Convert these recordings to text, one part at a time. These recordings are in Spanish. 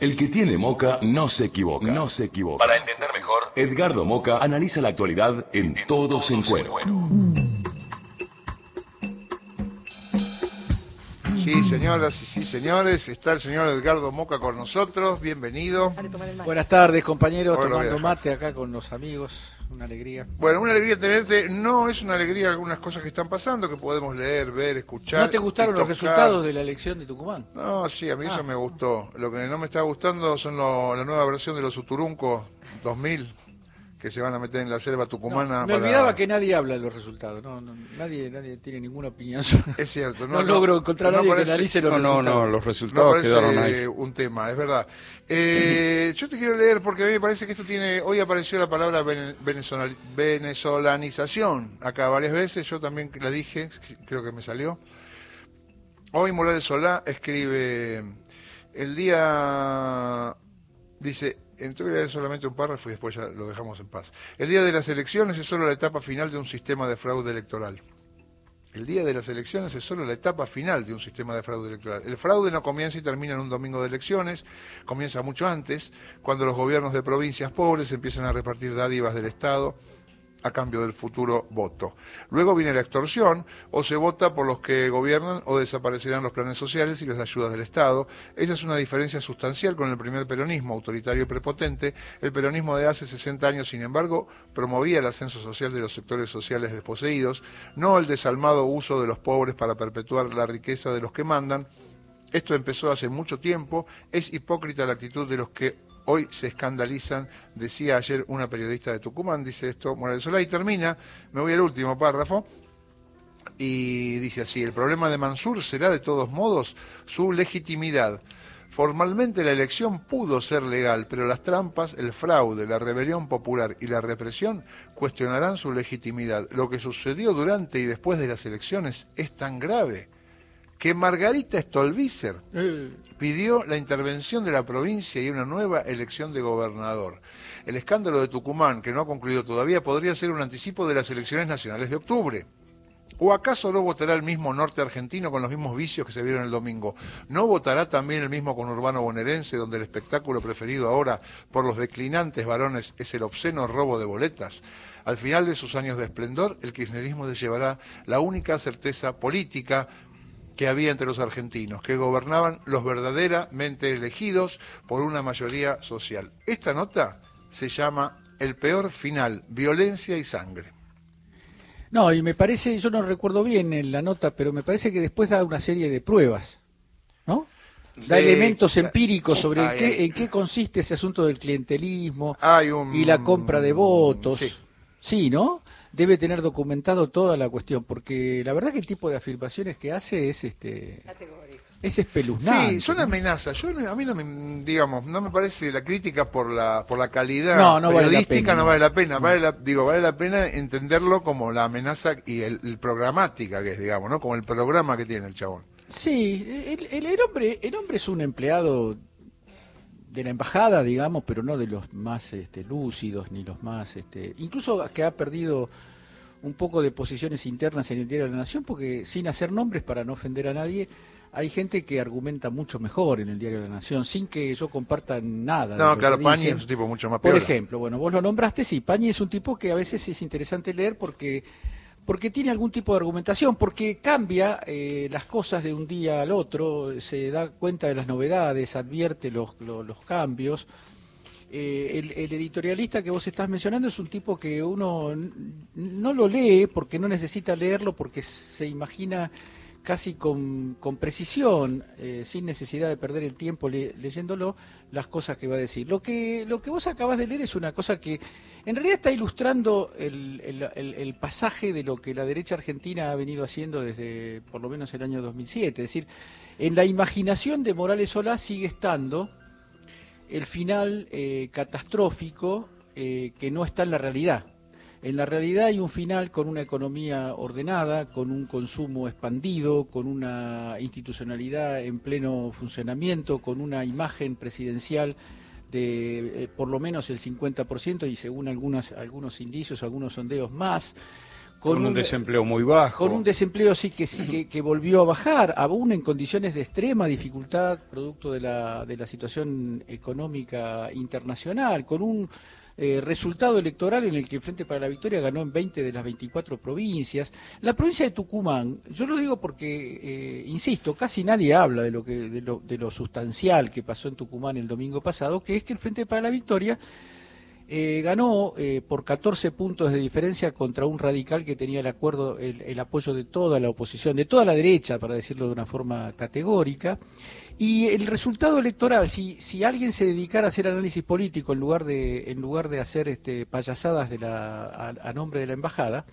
El que tiene Moca no se equivoca. No se equivoca. Para entender mejor, Edgardo Moca analiza la actualidad en Todos en Cuero. Sí, señoras y sí, señores, está el señor Edgardo Moca con nosotros, bienvenido. Buenas tardes, compañeros, Hola, tomando Vieja. mate acá con los amigos, una alegría. Bueno, una alegría tenerte, no es una alegría algunas cosas que están pasando, que podemos leer, ver, escuchar. ¿No te gustaron y los tocar. resultados de la elección de Tucumán? No, sí, a mí eso me gustó. Lo que no me está gustando son la nueva versión de los Uturunco 2000, que se van a meter en la selva tucumana. Me olvidaba que nadie habla de los resultados, nadie tiene ninguna opinión sobre... Es cierto, no logro encontrar a nadie que analice los resultados. No, los resultados No quedaron parece ahí. un tema, es verdad. Yo te quiero leer porque a mí me parece que esto tiene... Hoy apareció la palabra venezolanización acá varias veces, yo también la dije, creo que me salió. Hoy Morales Solá escribe, el día... Dice... Te voy a leer solamente un párrafo y después ya lo dejamos en paz. El día de las elecciones es solo la etapa final de un sistema de fraude electoral. El día de las elecciones es solo la etapa final de un sistema de fraude electoral. El fraude no comienza y termina en un domingo de elecciones, comienza mucho antes, cuando los gobiernos de provincias pobres empiezan a repartir dádivas del Estado a cambio del futuro voto. Luego viene la extorsión, o se vota por los que gobiernan o desaparecerán los planes sociales y las ayudas del Estado. Esa es una diferencia sustancial con el primer peronismo, autoritario y prepotente. El peronismo de hace 60 años, sin embargo, promovía el ascenso social de los sectores sociales desposeídos, no el desalmado uso de los pobres para perpetuar la riqueza de los que mandan. Esto empezó hace mucho tiempo. Es hipócrita la actitud de los que hoy se escandalizan, decía ayer una periodista de Tucumán, dice esto Morales Solá, y termina, me voy al último párrafo, y dice así: el problema de Mansur será de todos modos su legitimidad. Formalmente la elección pudo ser legal, pero las trampas, el fraude, la rebelión popular y la represión cuestionarán su legitimidad. Lo que sucedió durante y después de las elecciones es tan grave que Margarita Stolbizer pidió la intervención de la provincia y una nueva elección de gobernador. El escándalo de Tucumán, que no ha concluido todavía, podría ser un anticipo de las elecciones nacionales de octubre. ¿O acaso no votará el mismo norte argentino con los mismos vicios que se vieron el domingo? ¿No votará también el mismo conurbano bonaerense, donde el espectáculo preferido ahora por los declinantes varones es el obsceno robo de boletas? Al final de sus años de esplendor, el kirchnerismo se llevará la única certeza política que había entre los argentinos, que gobernaban los verdaderamente elegidos por una mayoría social. Esta nota se llama El peor final, violencia y sangre. No, y me parece, yo no recuerdo bien en la nota, pero me parece que después da una serie de pruebas, ¿no? Da elementos empíricos sobre en qué consiste ese asunto del clientelismo y la compra de votos. Sí, ¿no? Debe tener documentado toda la cuestión, porque la verdad que el tipo de afirmaciones que hace es es espeluznante. Sí, son amenazas. A mí no me parece la crítica por la calidad periodística, no vale la pena. Vale la pena entenderlo como la amenaza y el programática que es, digamos, ¿no? Como el programa que tiene el chabón. Sí, el hombre es un empleado de la embajada, digamos, pero no de los más lúcidos ni los más incluso que ha perdido un poco de posiciones internas en el Diario de la Nación, porque sin hacer nombres para no ofender a nadie, hay gente que argumenta mucho mejor en el Diario de la Nación sin que yo comparta nada. No, claro, Pañi es un tipo mucho más peor. Por ejemplo, bueno, vos lo nombraste, sí, Pañi es un tipo que a veces es interesante leer porque tiene algún tipo de argumentación, porque cambia las cosas de un día al otro, se da cuenta de las novedades, advierte los cambios. El editorialista que vos estás mencionando es un tipo que uno no lo lee porque no necesita leerlo, porque se imagina casi con precisión, sin necesidad de perder el tiempo leyéndolo, las cosas que va a decir. Lo que vos acabas de leer es una cosa que en realidad está ilustrando el pasaje de lo que la derecha argentina ha venido haciendo desde por lo menos el año 2007. Es decir, en la imaginación de Morales Solá sigue estando el final catastrófico que no está en la realidad. En la realidad hay un final con una economía ordenada, con un consumo expandido, con una institucionalidad en pleno funcionamiento, con una imagen presidencial de por lo menos el 50% y según algunos indicios, algunos sondeos más, Con un desempleo muy bajo. Con un desempleo sí que volvió a bajar, aún en condiciones de extrema dificultad, producto de la situación económica internacional, con un resultado electoral en el que el Frente para la Victoria ganó en 20 de las 24 provincias. La provincia de Tucumán, yo lo digo porque, insisto, casi nadie habla de lo sustancial que pasó en Tucumán el domingo pasado, que es que el Frente para la Victoria ganó por 14 puntos de diferencia contra un radical que tenía el apoyo de toda la oposición, de toda la derecha, para decirlo de una forma categórica. Y el resultado electoral, si alguien se dedicara a hacer análisis político en lugar de hacer payasadas a nombre de la embajada,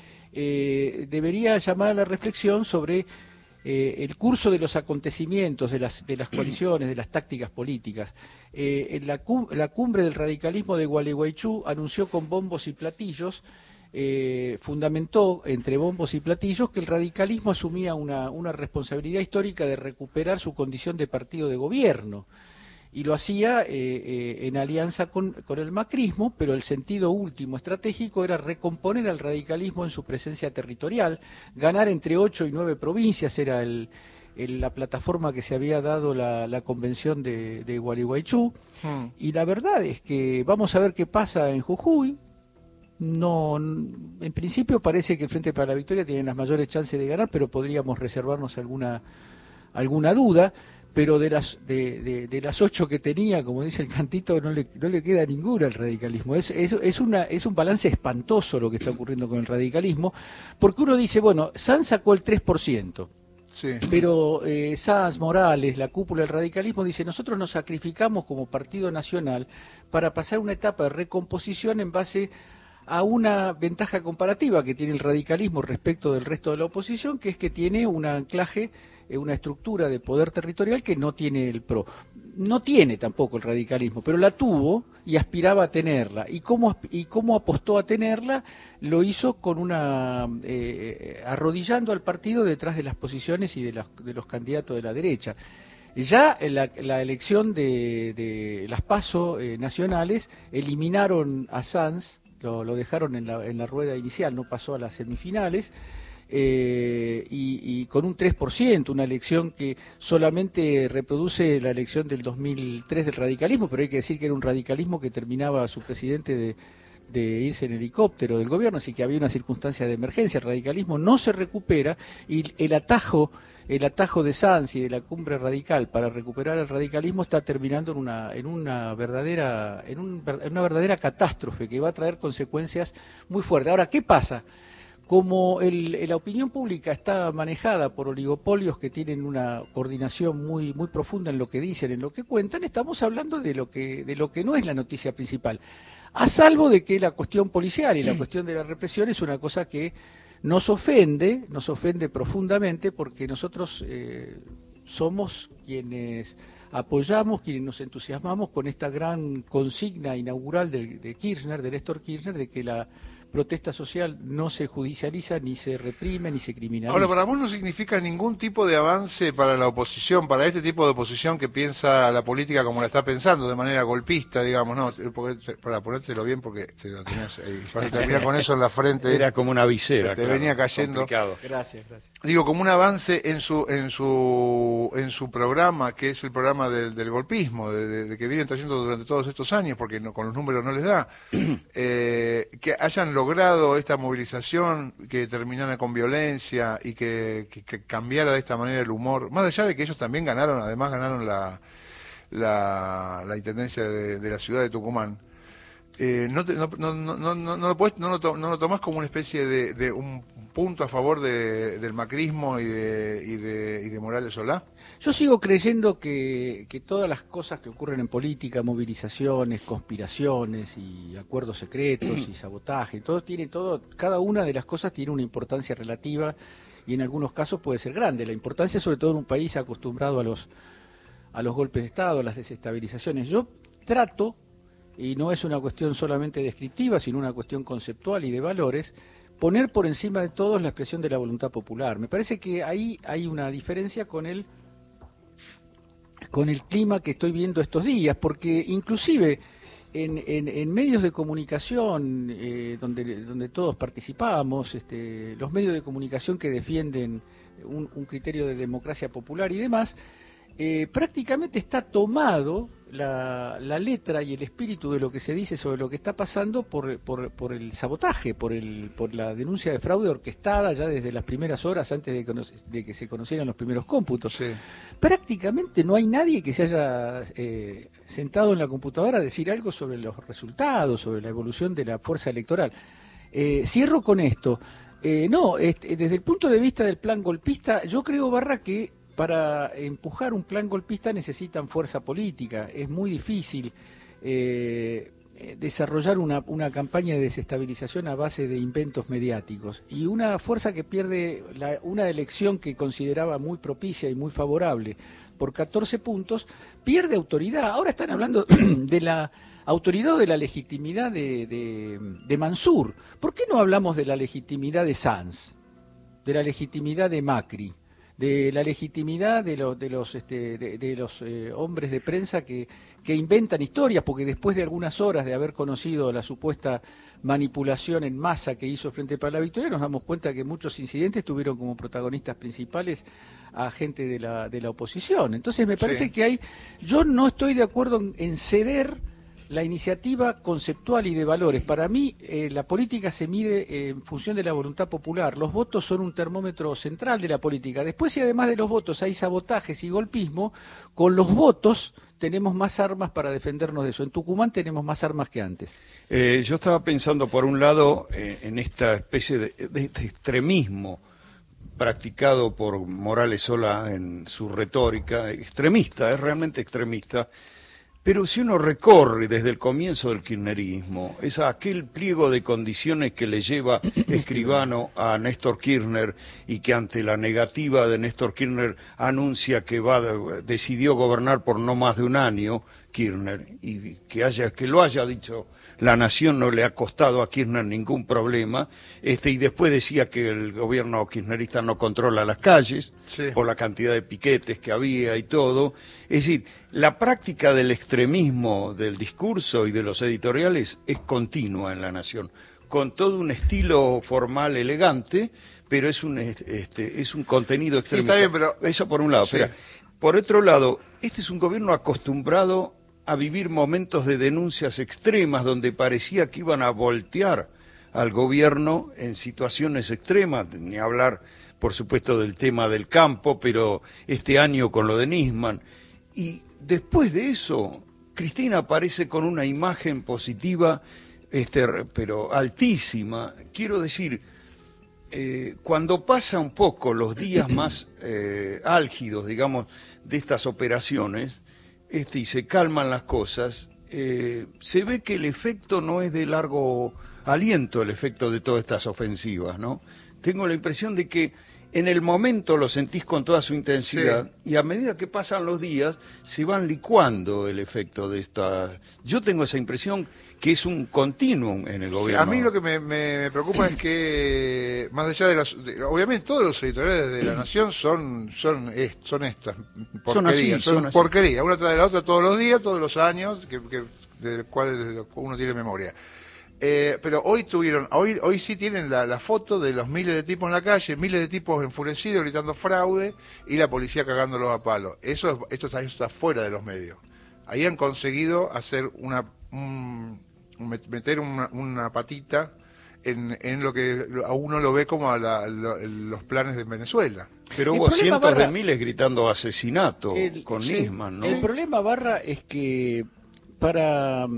debería llamar a la reflexión sobre el curso de los acontecimientos, de las coaliciones, de las tácticas políticas. La cumbre del radicalismo de Gualeguaychú anunció con bombos y platillos, fundamentó entre bombos y platillos que el radicalismo asumía una responsabilidad histórica de recuperar su condición de partido de gobierno. Y lo hacía en alianza con el macrismo, pero el sentido último estratégico era recomponer al radicalismo en su presencia territorial, ganar entre 8 y 9 provincias, era la plataforma que se había dado la convención de Gualeguaychú. Y la verdad es que vamos a ver qué pasa en Jujuy. No, en principio parece que el Frente para la Victoria tiene las mayores chances de ganar, pero podríamos reservarnos alguna duda. Pero de las 8 que tenía, como dice el cantito, no le queda ninguna al radicalismo. Es un balance espantoso lo que está ocurriendo con el radicalismo, porque uno dice, bueno, Sanz sacó el 3%, sí, pero Sanz, Morales, la cúpula del radicalismo, dice, nosotros nos sacrificamos como partido nacional para pasar una etapa de recomposición en base a una ventaja comparativa que tiene el radicalismo respecto del resto de la oposición, que es que tiene un anclaje, una estructura de poder territorial que no tiene el PRO. No tiene tampoco el radicalismo, pero la tuvo y aspiraba a tenerla. ¿Y cómo apostó a tenerla? Lo hizo con arrodillando al partido detrás de las posiciones y de los candidatos de la derecha. Ya la elección de las PASO nacionales eliminaron a Sanz, lo dejaron en la rueda inicial, no pasó a las semifinales, y con un 3%, una elección que solamente reproduce la elección del 2003 del radicalismo, pero hay que decir que era un radicalismo que terminaba su presidente de irse en helicóptero del gobierno, así que había una circunstancia de emergencia. El radicalismo no se recupera y el atajo de Sanz y de la cumbre radical para recuperar el radicalismo está terminando en una verdadera catástrofe que va a traer consecuencias muy fuertes. Ahora, ¿qué pasa? Como la opinión pública está manejada por oligopolios que tienen una coordinación muy muy profunda en lo que dicen, en lo que cuentan, estamos hablando de lo que no es la noticia principal, a salvo de que la cuestión policial y la cuestión de la represión es una cosa que nos ofende profundamente, porque nosotros somos quienes apoyamos, quienes nos entusiasmamos con esta gran consigna inaugural de Kirchner, de Néstor Kirchner, de que la protesta social no se judicializa, ni se reprime, ni se criminaliza. Ahora, para vos no significa ningún tipo de avance para la oposición, para este tipo de oposición que piensa la política como la está pensando, de manera golpista, digamos, ¿no? Para ponértelo bien, porque te lo tenías ahí, para terminar con eso en la frente. Era como una visera. Te venía cayendo. Complicado. Gracias. Digo, como un avance en su programa, que es el programa del golpismo, de que vienen trayendo durante todos estos años, porque con los números no les da, que hayan logrado esta movilización, que terminara con violencia y que cambiara de esta manera el humor, más allá de que ellos también ganaron la intendencia de la ciudad de Tucumán. ¿No lo tomás como una especie de un punto a favor del macrismo y de Morales Solá? Yo sigo creyendo que todas las cosas que ocurren en política, movilizaciones, conspiraciones y acuerdos secretos y sabotaje, cada una de las cosas tiene una importancia relativa y en algunos casos puede ser grande. La importancia, sobre todo en un país acostumbrado a los golpes de Estado, a las desestabilizaciones. Yo trato, y no es una cuestión solamente descriptiva, sino una cuestión conceptual y de valores, poner por encima de todo la expresión de la voluntad popular. Me parece que ahí hay una diferencia con el clima que estoy viendo estos días, porque inclusive en medios de comunicación donde todos participamos, los medios de comunicación que defienden un criterio de democracia popular y demás, prácticamente está tomado la letra y el espíritu de lo que se dice sobre lo que está pasando por el sabotaje, por la denuncia de fraude orquestada ya desde las primeras horas antes de que se conocieran los primeros cómputos. Sí. Prácticamente no hay nadie que se haya sentado en la computadora a decir algo sobre los resultados, sobre la evolución de la fuerza electoral. Cierro con esto. Desde el punto de vista del plan golpista, yo creo, Barra, que para empujar un plan golpista necesitan fuerza política. Es muy difícil desarrollar una campaña de desestabilización a base de inventos mediáticos. Y una fuerza que pierde una elección que consideraba muy propicia y muy favorable por 14 puntos, pierde autoridad. Ahora están hablando de la autoridad o de la legitimidad de Mansur. ¿Por qué no hablamos de la legitimidad de Sanz, de la legitimidad de Macri, de la legitimidad de los hombres de prensa que inventan historias? Porque después de algunas horas de haber conocido la supuesta manipulación en masa que hizo Frente para la Victoria, nos damos cuenta que muchos incidentes tuvieron como protagonistas principales a gente de la oposición. Entonces me parece que yo no estoy de acuerdo en ceder la iniciativa conceptual y de valores. Para mí, la política se mide en función de la voluntad popular. Los votos son un termómetro central de la política. Después, si además de los votos hay sabotajes y golpismo, con los votos tenemos más armas para defendernos de eso. En Tucumán tenemos más armas que antes. Yo estaba pensando, por un lado, en esta especie de extremismo practicado por Morales Sola en su retórica, extremista, es realmente extremista. Pero si uno recorre desde el comienzo del kirchnerismo, es aquel pliego de condiciones que le lleva Escribano a Néstor Kirchner y que ante la negativa de Néstor Kirchner anuncia que decidió gobernar por no más de un año, Kirchner, y que lo haya dicho La Nación no le ha costado a Kirchner ningún problema, y después decía que el gobierno kirchnerista no controla las calles, por la cantidad de piquetes que había y todo. Es decir, la práctica del extremismo del discurso y de los editoriales es continua en La Nación, con todo un estilo formal elegante, pero es un contenido extremista. Sí, está bien, pero... Eso por un lado. Sí. Pero, por otro lado, este es un gobierno acostumbrado a vivir momentos de denuncias extremas donde parecía que iban a voltear al gobierno en situaciones extremas, ni hablar, por supuesto, del tema del campo, pero este año con lo de Nisman. Y después de eso, Cristina aparece con una imagen positiva, pero altísima. Quiero decir, cuando pasa un poco los días más álgidos, digamos, de estas operaciones, y se calman las cosas, se ve que el efecto no es de largo aliento, el efecto de todas estas ofensivas, ¿no? Tengo la impresión de que en el momento lo sentís con toda su intensidad, y a medida que pasan los días se van licuando el efecto de esta... Yo tengo esa impresión que es un continuum en el gobierno. A mí lo que me preocupa es que, más allá de obviamente todos los editoriales de La Nación son estas porquerías, son porquerías, una tras de la otra todos los días, todos los años, del cual uno tiene memoria. Pero hoy sí tienen la foto de los miles de tipos en la calle, miles de tipos enfurecidos gritando fraude y la policía cagándolos a palos. Esto está fuera de los medios. Ahí han conseguido hacer meter una patita en lo que a uno lo ve como los planes de Venezuela. Pero hubo cientos de miles gritando asesinato con Nisman, ¿no? El problema, Barra, es que para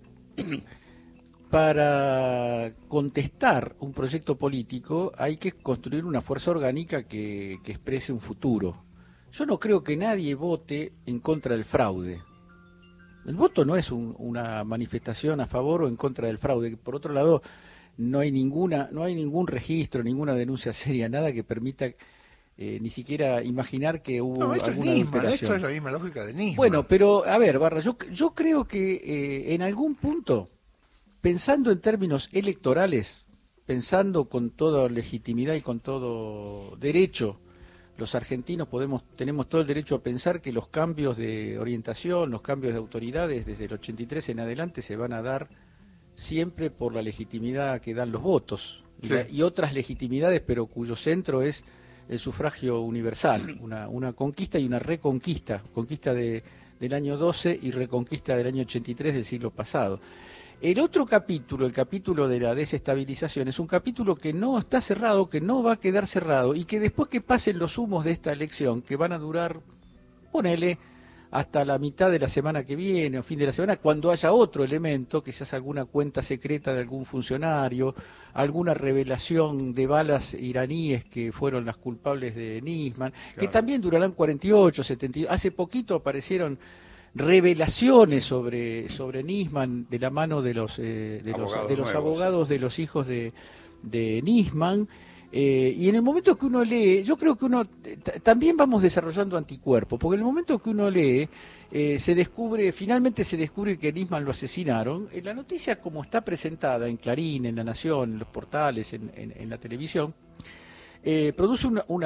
contestar un proyecto político hay que construir una fuerza orgánica que exprese un futuro. Yo no creo que nadie vote en contra del fraude. El voto no es una manifestación a favor o en contra del fraude. Por otro lado, no hay ningún registro, ninguna denuncia seria, nada que permita ni siquiera imaginar que hubo alguna adulteración. Esto es la misma lógica de Nisman. Bueno, pero a ver, Barra, yo creo que en algún punto, pensando en términos electorales, pensando con toda legitimidad y con todo derecho, los argentinos tenemos todo el derecho a pensar que los cambios de orientación, los cambios de autoridades desde el 83 en adelante se van a dar siempre por la legitimidad que dan los votos y otras legitimidades, pero cuyo centro es el sufragio universal, una conquista y una reconquista, conquista del año 12 y reconquista del año 83 del siglo pasado. El otro capítulo, el capítulo de la desestabilización, es un capítulo que no está cerrado, que no va a quedar cerrado y que después que pasen los humos de esta elección, que van a durar, ponele, hasta la mitad de la semana que viene o fin de la semana, cuando haya otro elemento, quizás alguna cuenta secreta de algún funcionario, alguna revelación de balas iraníes que fueron las culpables de Nisman, que también durarán 48, 72. Hace poquito aparecieron revelaciones sobre Nisman de la mano de los abogados de los hijos de Nisman. Y en el momento que uno lee, yo creo que uno también vamos desarrollando anticuerpos, porque en el momento que uno lee, finalmente se descubre que Nisman lo asesinaron. La noticia como está presentada en Clarín, en La Nación, en los portales, en la televisión, produce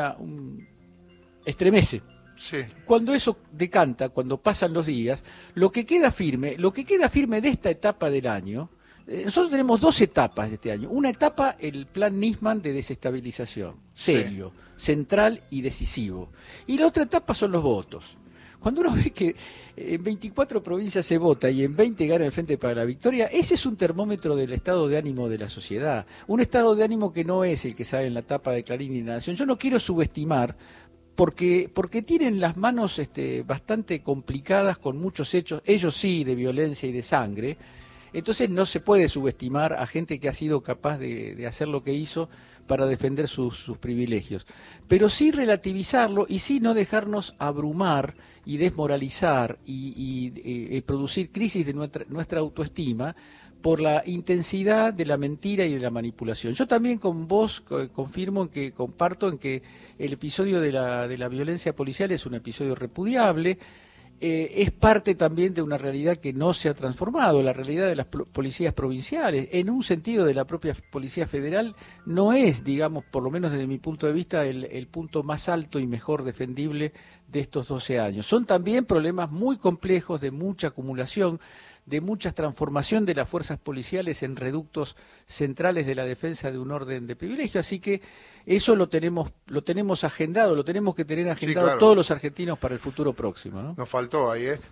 estremece. Sí. Cuando eso decanta, cuando pasan los días, lo que queda firme de esta etapa del año. Nosotros tenemos dos etapas de este año. Una etapa, el plan Nisman de desestabilización, serio, central y decisivo. Y la otra etapa son los votos. Cuando uno ve que en 24 provincias se vota y en 20 gana el Frente para la Victoria, ese es un termómetro del estado de ánimo de la sociedad. Un estado de ánimo que no es el que sale en la tapa de Clarín y La Nación. Yo no quiero subestimar, porque tienen las manos bastante complicadas con muchos hechos, ellos sí, de violencia y de sangre. Entonces no se puede subestimar a gente que ha sido capaz de hacer lo que hizo para defender sus privilegios. Pero sí relativizarlo y sí no dejarnos abrumar y desmoralizar y producir crisis de nuestra autoestima por la intensidad de la mentira y de la manipulación. Yo también con vos comparto en que el episodio de la violencia policial es un episodio repudiable. Es parte también de una realidad que no se ha transformado, la realidad de las policías provinciales. En un sentido, de la propia Policía Federal no es, digamos, por lo menos desde mi punto de vista, el punto más alto y mejor defendible de estos 12 años. Son también problemas muy complejos, de mucha acumulación, de mucha transformación de las fuerzas policiales en reductos centrales de la defensa de un orden de privilegio, así que eso lo tenemos agendado, lo tenemos que tener agendado, sí, claro, todos los argentinos para el futuro próximo, ¿no? Nos faltó ahí,